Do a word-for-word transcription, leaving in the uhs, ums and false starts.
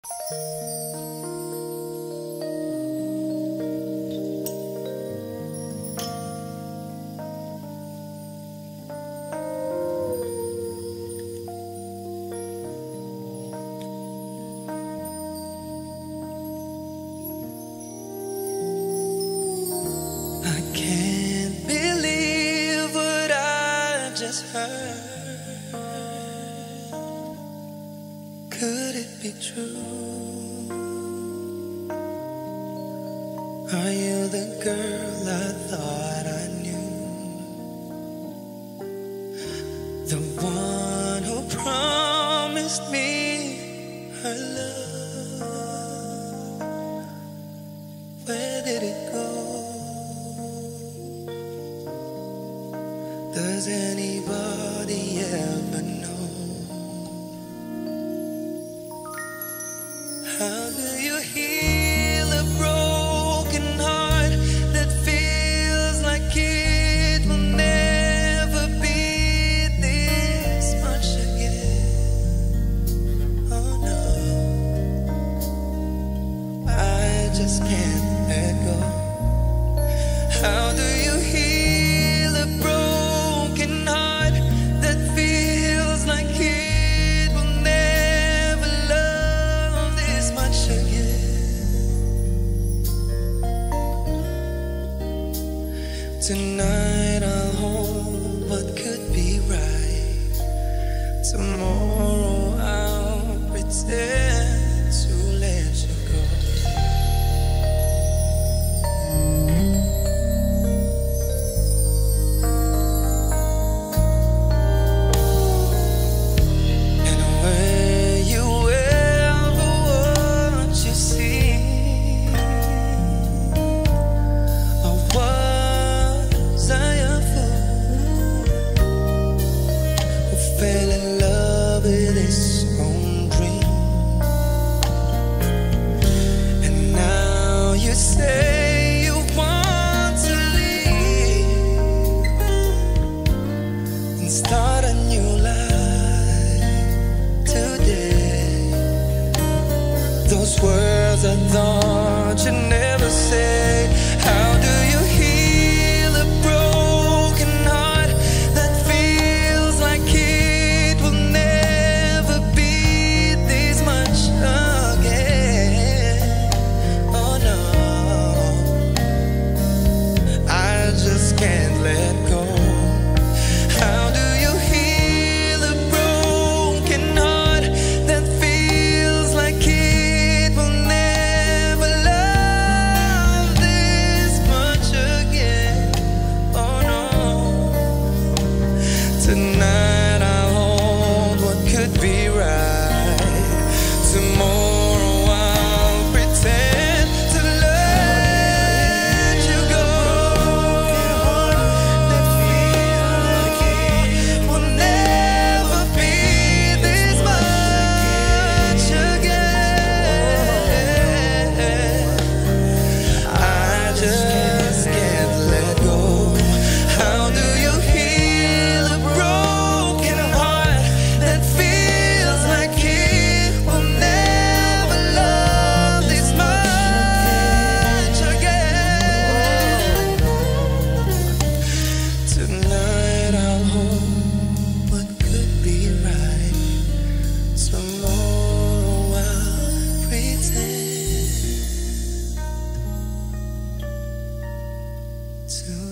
I can't believe what I just heard. Could it be true? Are you the girl I thought I knew? The one who promised me her love. Where did it go? Does anybody ever know? How do you heal a broken heart that feels like it will never be this much again? Oh no, I just can't let go. How do you heal a broken heart that feels like it will never love this much again? Tonight I'll hold what could be right. Tomorrow I'll pretend to let you go. Fell in love with his own dream, and now you say you want to leave and start a new life today. Those words I thought you'd never say. How do you heal a broken heart that feels like it can't let go? How do you heal a broken heart that feels like it will never love this much again? Oh no. Tonight I'll hold what could be right. Tomorrow I'll pretend to let you go. Tonight I'll hold what could be right. Tomorrow I'll pretend to